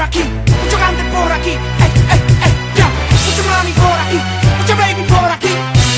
aquí, mucho grande por aquí, ya, mucho mami por aquí, mucho baby por aquí,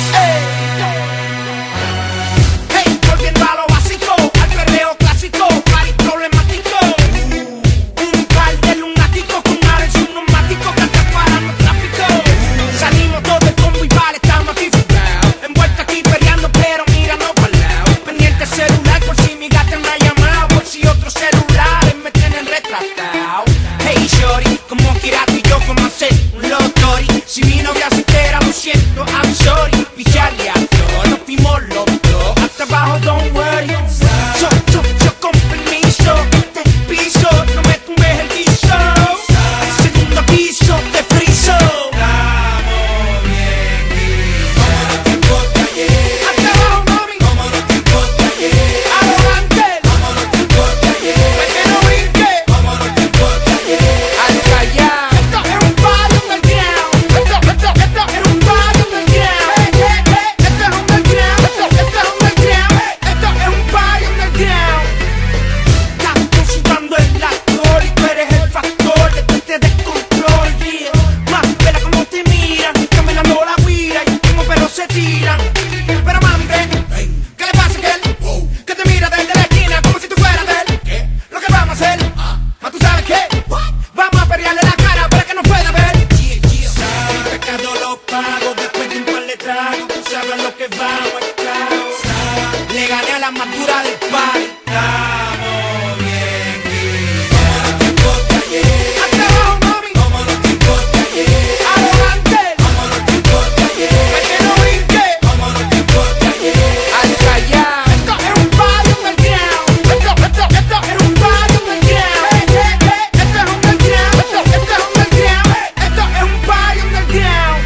hey, volviendo a lo básico, al perreo clásico, party problemático, un par de lunáticos con ares y un neumático que andan parando el tráfico, salimos todo el combo y vale, estamos aquí fugados, envueltos aquí peleando pero mira no para el lado, pendiente celular por si mi gata me ha llamado, por si otros celulares me tienen retratado. Hey shorty, como Kirato y yo como hacer un lotori, si mi novia se entera lo siento, I'm sorry, picharle a todos, nos fuimos los dos, hasta abajo don't worry, yo con permiso, te piso, no me tumbes el guiso, el segundo piso te friso. Estamos bien guisos, como los tiempos de ayer. Hasta abajo mami, Como los tiempos de ayer. adelante, Como los tiempos de ayer. pues que no brinque, Como los tiempos de ayer. al callar. Esto es un party underground, esto es un party underground, esto es underground, esto es underground, esto es un party underground. Estás sudando el actor y tú eres el factor de este descontrol, yeah. Más, vela como te miran, caminando la guira y como perros se tiran. Pero mami, ven, ¿qué le pasa a aquel? Que te mira desde la esquina como si tú fueras de él. ¿Qué? Lo que vamos a hacer, más tú sabes qué, vamos a pelearle la cara para que no pueda ver. El pecado lo pago después de un par de tragos, tú sabes lo que vamos a estar. Le gané a la madura del party. Estamos bien guisos, como los tiempos de ayer. Hasta abajo mami, Como los tiempos de ayer. adelante, Como los tiempos de ayer. pues que no brinque, Como los tiempos de ayer. al callar. Esto es un party underground, esto es un party underground, esto es underground, esto es underground, esto es un party underground.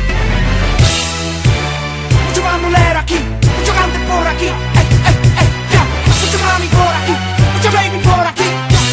Mucho bandolero aquí, mucho grande por aquí, ya, mucho mami por aquí, mucho baby por aquí,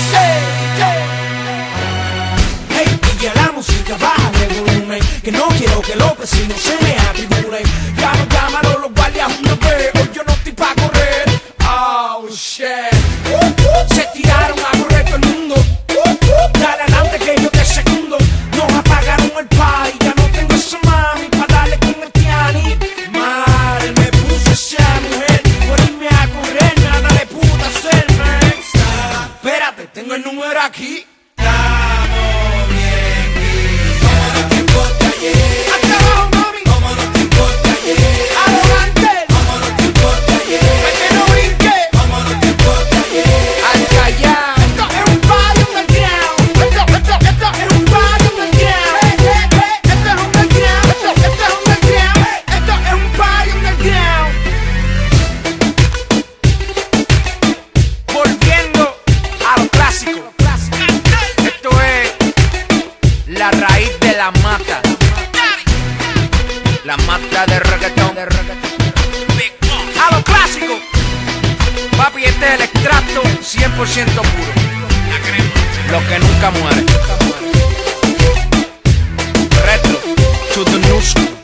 hey, y ya la música baja de volumen, que no quiero que los vecinos se me atribulen, ya no llamaron los guardias una vez, hoy yo no estoy pa' correr, oh shit, se tiraron a correr todo el mundo, dale adelante que yo te segundo, nos apagaron el party, ya no tengo esa mami pa' darle con el piani, madre me puse esa mujer, por irme a correr nada le pude hacer, man. Espérate, tengo el número aquí. Estamos bien guisos, como los tiempos de ayer. Hasta abajo mami, Como los tiempos de ayer. adelante, Como los tiempos de ayer. pues que no brinque, Como los tiempos de ayer. al callar. Esto es un party underground, esto es un party underground, esto es underground, esto es underground, esto es un party underground. Volviendo a lo clásico, esto es la raíz de la mata de reggaetón, a lo clásico, papi, este es el extracto 100% puro, lo que nunca muere, retro to the new school.